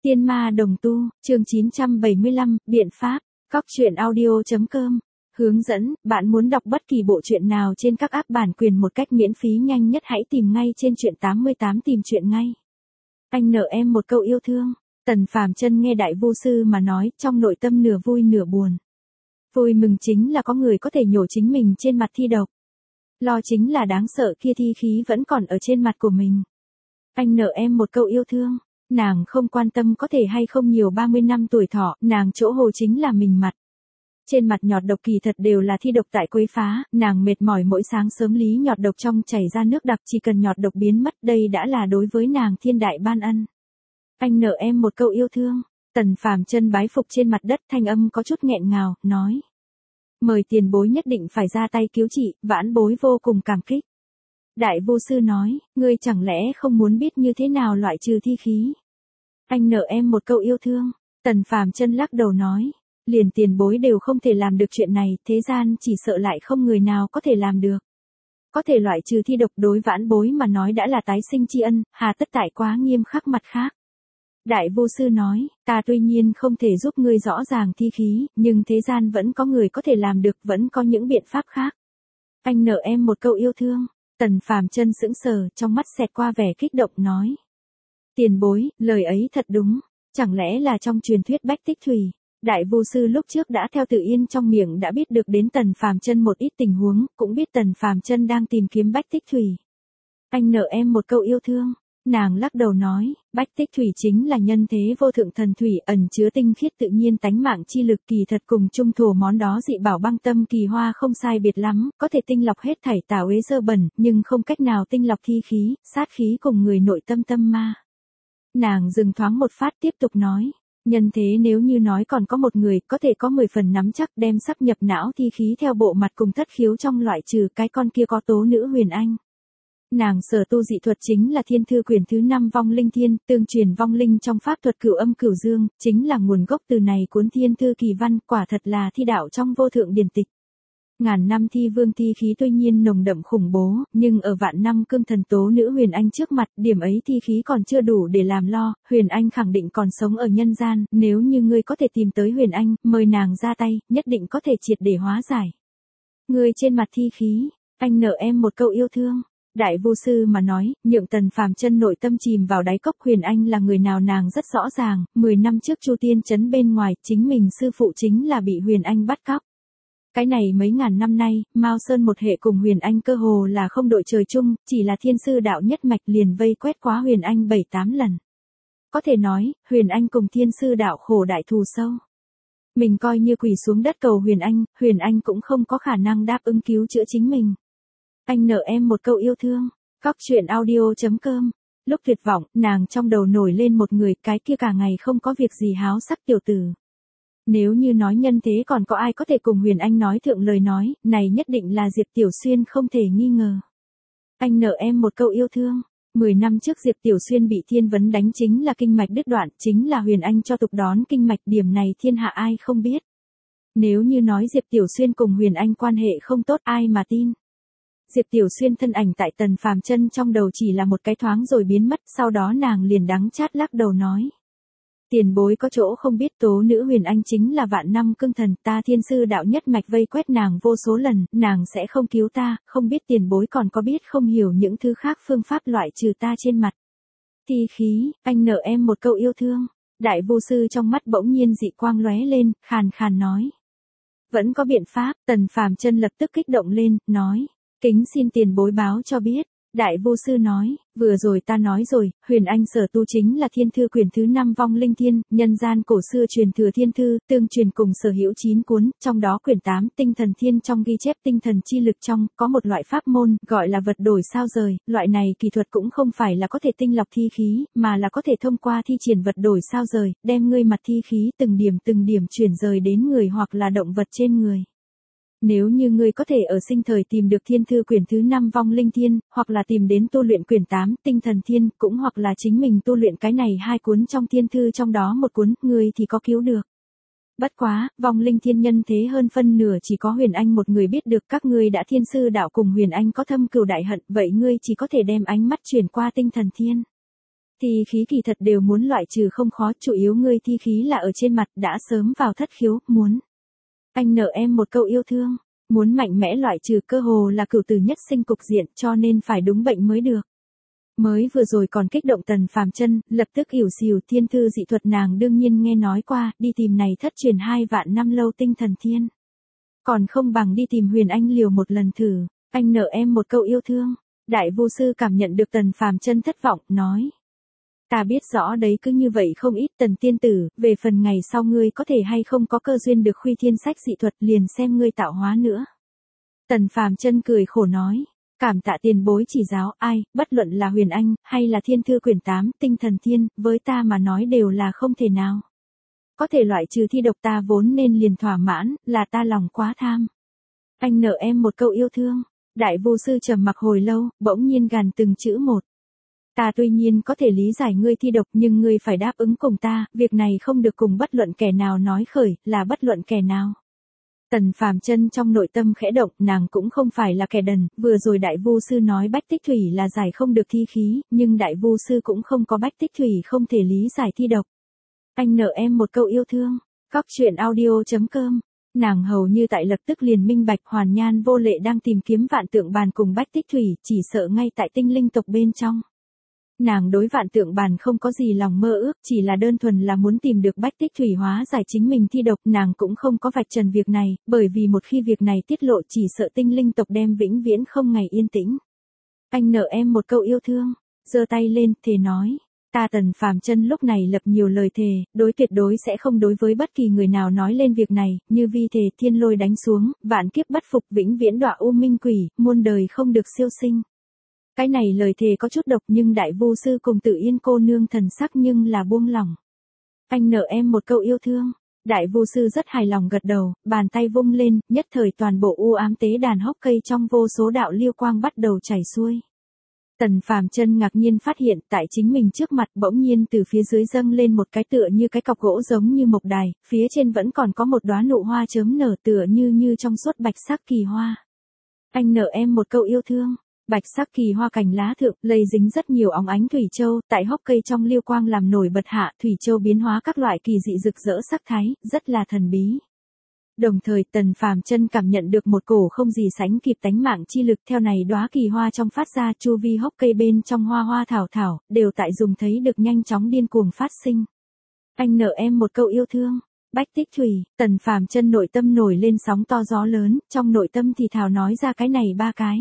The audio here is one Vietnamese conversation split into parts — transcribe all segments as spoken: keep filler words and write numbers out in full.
Tiên ma đồng tu, chương chín trăm bảy mươi lăm, biện pháp, cóc truyện audio.com. Hướng dẫn, bạn muốn đọc bất kỳ bộ truyện nào trên các app bản quyền một cách miễn phí nhanh nhất hãy tìm ngay trên truyện tám mươi tám tìm truyện ngay. Anh nợ em một câu yêu thương. Tần Phàm Chân nghe đại vu sư mà nói, trong nội tâm nửa vui nửa buồn. Vui mừng chính là có người có thể nhổ chính mình trên mặt thi độc. Lo chính là đáng sợ kia thi khí vẫn còn ở trên mặt của mình. Anh nợ em một câu yêu thương. Nàng không quan tâm có thể hay không nhiều ba mươi năm tuổi thọ, nàng chỗ hồ chính là mình mặt. Trên mặt nhọt độc kỳ thật đều là thi độc tại quấy phá, nàng mệt mỏi mỗi sáng sớm lý nhọt độc trong chảy ra nước đặc, chỉ cần nhọt độc biến mất đây đã là đối với nàng thiên đại ban ân. Anh nợ em một câu yêu thương. Tần Phàm Chân bái phục trên mặt đất, thanh âm có chút nghẹn ngào, nói. Mời tiền bối nhất định phải ra tay cứu trị, vãn bối vô cùng cảm kích. Đại vô sư nói, ngươi chẳng lẽ không muốn biết như thế nào loại trừ thi khí? Anh nợ em một câu yêu thương. Tần Phàm Chân lắc đầu nói, liền tiền bối đều không thể làm được chuyện này, thế gian chỉ sợ lại không người nào có thể làm được. Có thể loại trừ thi độc đối vãn bối mà nói đã là tái sinh tri ân, hà tất tại quá nghiêm khắc mặt khác. Đại vô sư nói, ta tuy nhiên không thể giúp ngươi rõ ràng thi khí, nhưng thế gian vẫn có người có thể làm được, vẫn có những biện pháp khác. Anh nợ em một câu yêu thương. Tần Phàm Chân sững sờ, trong mắt xẹt qua vẻ kích động nói. Tiền bối, lời ấy thật đúng, chẳng lẽ là trong truyền thuyết Bách Tích Thủy. Đại vô sư lúc trước đã theo Tự Yên trong miệng đã biết được đến Tần Phàm Chân một ít tình huống, cũng biết Tần Phàm Chân đang tìm kiếm Bách Tích Thủy. Anh nợ em một câu yêu thương. Nàng lắc đầu nói, Bách Tích Thủy chính là nhân thế vô thượng thần thủy, ẩn chứa tinh khiết tự nhiên tánh mạng chi lực, kỳ thật cùng trung thổ món đó dị bảo băng tâm kỳ hoa không sai biệt lắm, có thể tinh lọc hết thảy tà uế dơ bẩn, nhưng không cách nào tinh lọc thi khí, sát khí cùng người nội tâm tâm ma. Nàng dừng thoáng một phát tiếp tục nói, nhân thế nếu như nói còn có một người có thể có mười phần nắm chắc đem sắp nhập não thi khí theo bộ mặt cùng thất khiếu trong loại trừ cái con kia có tố nữ Huyền Anh. Nàng sở tu dị thuật chính là Thiên Thư quyển thứ năm Vong Linh Thiên, tương truyền vong linh trong pháp thuật Cửu Âm Cửu Dương, chính là nguồn gốc từ này cuốn Thiên Thư kỳ văn, quả thật là thi đạo trong vô thượng điển tịch. Ngàn năm thi vương thi khí tuy nhiên nồng đậm khủng bố, nhưng ở vạn năm cương thần tố nữ Huyền Anh trước mặt, điểm ấy thi khí còn chưa đủ để làm lo, Huyền Anh khẳng định còn sống ở nhân gian, nếu như ngươi có thể tìm tới Huyền Anh, mời nàng ra tay, nhất định có thể triệt để hóa giải. Ngươi trên mặt thi khí, anh nợ em một câu yêu thương. Đại vô sư mà nói, nhượng Tần Phàm Chân nội tâm chìm vào đáy cốc. Huyền Anh là người nào nàng rất rõ ràng, mười năm trước Chu Tiên trấn bên ngoài, chính mình sư phụ chính là bị Huyền Anh bắt cóc. Cái này mấy ngàn năm nay, Mao Sơn một hệ cùng Huyền Anh cơ hồ là không đội trời chung, chỉ là thiên sư đạo nhất mạch liền vây quét quá Huyền Anh bảy tám lần. Có thể nói, Huyền Anh cùng thiên sư đạo khổ đại thù sâu. Mình coi như quỳ xuống đất cầu Huyền Anh, Huyền Anh cũng không có khả năng đáp ứng cứu chữa chính mình. Anh nợ em một câu yêu thương. Cóc truyện audio.com. Lúc tuyệt vọng, nàng trong đầu nổi lên một người, cái kia cả ngày không có việc gì háo sắc tiểu tử. Nếu như nói nhân thế còn có ai có thể cùng Huyền Anh nói thượng lời nói, này nhất định là Diệp Tiểu Xuyên không thể nghi ngờ. Anh nợ em một câu yêu thương. Mười năm trước Diệp Tiểu Xuyên bị thiên vấn đánh chính là kinh mạch đứt đoạn, chính là Huyền Anh cho tục đón kinh mạch, điểm này thiên hạ ai không biết. Nếu như nói Diệp Tiểu Xuyên cùng Huyền Anh quan hệ không tốt ai mà tin. Diệp Tiểu Xuyên thân ảnh tại Tần Phàm Chân trong đầu chỉ là một cái thoáng rồi biến mất, sau đó nàng liền đắng chát lắc đầu nói. Tiền bối có chỗ không biết, tố nữ Huyền Anh chính là vạn năm cương thần, ta thiên sư đạo nhất mạch vây quét nàng vô số lần, nàng sẽ không cứu ta, không biết tiền bối còn có biết không hiểu những thứ khác phương pháp loại trừ ta trên mặt. Thi khí, anh nợ em một câu yêu thương. Đại vô sư trong mắt bỗng nhiên dị quang lóe lên, khàn khàn nói. Vẫn có biện pháp. Tần Phàm Chân lập tức kích động lên, nói. Kính xin tiền bối báo cho biết. Đại vô sư nói, vừa rồi ta nói rồi, Huyền Anh sở tu chính là Thiên Thư quyển thứ năm Vong Linh Thiên, nhân gian cổ xưa truyền thừa Thiên Thư, tương truyền cùng sở hữu chín cuốn, trong đó quyển tám Tinh Thần Thiên trong ghi chép tinh thần chi lực trong, có một loại pháp môn, gọi là vật đổi sao rời, loại này kỳ thuật cũng không phải là có thể tinh lọc thi khí, mà là có thể thông qua thi triển vật đổi sao rời, đem ngươi mặt thi khí từng điểm từng điểm chuyển rời đến người hoặc là động vật trên người. Nếu như ngươi có thể ở sinh thời tìm được Thiên Thư quyển thứ năm Vong Linh Thiên, hoặc là tìm đến tu luyện quyển tám Tinh Thần Thiên, cũng hoặc là chính mình tu luyện cái này hai cuốn trong Thiên Thư trong đó một cuốn, ngươi thì có cứu được. Bất quá, Vong Linh Thiên nhân thế hơn phân nửa chỉ có Huyền Anh một người biết được, các ngươi đã thiên sư đạo cùng Huyền Anh có thâm cừu đại hận, vậy ngươi chỉ có thể đem ánh mắt chuyển qua Tinh Thần Thiên. Thi khí kỳ thật đều muốn loại trừ không khó, chủ yếu ngươi thi khí là ở trên mặt đã sớm vào thất khiếu, muốn. Anh nợ em một câu yêu thương, muốn mạnh mẽ loại trừ cơ hồ là cửu tử nhất sinh cục diện cho nên phải đúng bệnh mới được. Mới vừa rồi còn kích động Tần Phàm Chân, lập tức ỉu xìu thiên thư dị thuật nàng đương nhiên nghe nói qua, đi tìm này thất truyền hai vạn năm lâu tinh thần thiên. Còn không bằng đi tìm Huyền Anh liều một lần thử, anh nợ em một câu yêu thương. Đại Vu sư cảm nhận được Tần Phàm Chân thất vọng, nói. Ta biết rõ đấy cứ như vậy không ít Tần tiên tử, về phần ngày sau ngươi có thể hay không có cơ duyên được khuy thiên sách dị thuật liền xem ngươi tạo hóa nữa. Tần Phàm Chân cười khổ nói. Cảm tạ tiền bối chỉ giáo, ai, bất luận là Huyền Anh, hay là Thiên Thư quyển tám, Tinh Thần Thiên, với ta mà nói đều là không thể nào. Có thể loại trừ thi độc ta vốn nên liền thỏa mãn, là ta lòng quá tham. Anh nợ em một câu yêu thương. Đại Vu sư trầm mặc hồi lâu, bỗng nhiên gàn từng chữ một. Ta tuy nhiên có thể lý giải ngươi thi độc nhưng ngươi phải đáp ứng cùng ta, việc này không được cùng bất luận kẻ nào nói khởi, là bất luận kẻ nào. Tần Phàm Chân trong nội tâm khẽ động, nàng cũng không phải là kẻ đần, vừa rồi Đại Vu sư nói Bách Tích Thủy là giải không được thi khí, nhưng Đại Vu sư cũng không có Bách Tích Thủy không thể lý giải thi độc. Anh nợ em một câu yêu thương. Cóc truyện audio chấm com. Nàng hầu như tại lập tức liền minh bạch Hoàn Nhan Vô Lệ đang tìm kiếm Vạn Tượng Bàn cùng Bách Tích Thủy, chỉ sợ ngay tại tinh linh tộc bên trong. Nàng đối Vạn Tượng Bàn không có gì lòng mơ ước, chỉ là đơn thuần là muốn tìm được Bách Tích Thủy hóa giải chính mình thi độc, nàng cũng không có vạch trần việc này, bởi vì một khi việc này tiết lộ chỉ sợ tinh linh tộc đem vĩnh viễn không ngày yên tĩnh. Anh nợ em một câu yêu thương, giơ tay lên, thề nói. Ta Tần Phàm Chân lúc này lập nhiều lời thề, đối tuyệt đối sẽ không đối với bất kỳ người nào nói lên việc này, như vi thề thiên lôi đánh xuống, vạn kiếp bất phục vĩnh viễn đọa u minh quỷ, muôn đời không được siêu sinh. Cái này lời thề có chút độc nhưng Đại Vu sư cùng Tự Yên cô nương thần sắc nhưng là buông lỏng. Anh nợ em một câu yêu thương. Đại Vu sư rất hài lòng gật đầu, bàn tay vung lên, nhất thời toàn bộ u ám tế đàn hốc cây trong vô số đạo liêu quang bắt đầu chảy xuôi. Tần Phàm Chân ngạc nhiên phát hiện tại chính mình trước mặt bỗng nhiên từ phía dưới dâng lên một cái tựa như cái cọc gỗ giống như mộc đài, phía trên vẫn còn có một đóa nụ hoa chớm nở tựa như như trong suốt bạch sắc kỳ hoa. Anh nợ em một câu yêu thương. Bạch sắc kỳ hoa cành lá thượng lây dính rất nhiều óng ánh thủy châu, tại hốc cây trong liêu quang làm nổi bật hạ, thủy châu biến hóa các loại kỳ dị rực rỡ sắc thái, rất là thần bí. Đồng thời Tần Phàm Chân cảm nhận được một cổ không gì sánh kịp tánh mạng chi lực theo này đóa kỳ hoa trong phát ra chu vi hốc cây bên trong hoa hoa thảo thảo, đều tại dùng thấy được nhanh chóng điên cuồng phát sinh. Anh nợ em một câu yêu thương. Bách Tích Thủy, Tần Phàm Chân nội tâm nổi lên sóng to gió lớn, trong nội tâm thì thào nói ra cái này ba cái.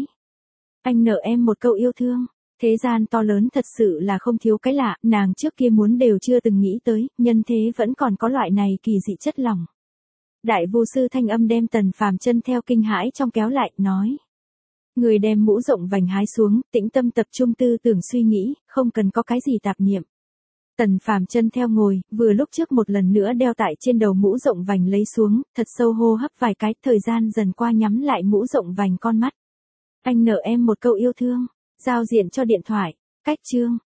Anh nợ em một câu yêu thương. Thế gian to lớn thật sự là không thiếu cái lạ, nàng trước kia muốn đều chưa từng nghĩ tới, nhân thế vẫn còn có loại này kỳ dị chất lỏng. Đại Vu sư thanh âm đem Tần Phàm Chân theo kinh hãi trong kéo lại, nói. Người đem mũ rộng vành hái xuống, tĩnh tâm tập trung tư tưởng suy nghĩ, không cần có cái gì tạp niệm. Tần Phàm Chân theo ngồi, vừa lúc trước một lần nữa đeo tại trên đầu mũ rộng vành lấy xuống, thật sâu hô hấp vài cái, thời gian dần qua nhắm lại mũ rộng vành con mắt. Anh nợ em một câu yêu thương. Giao diện cho điện thoại. Cách chương.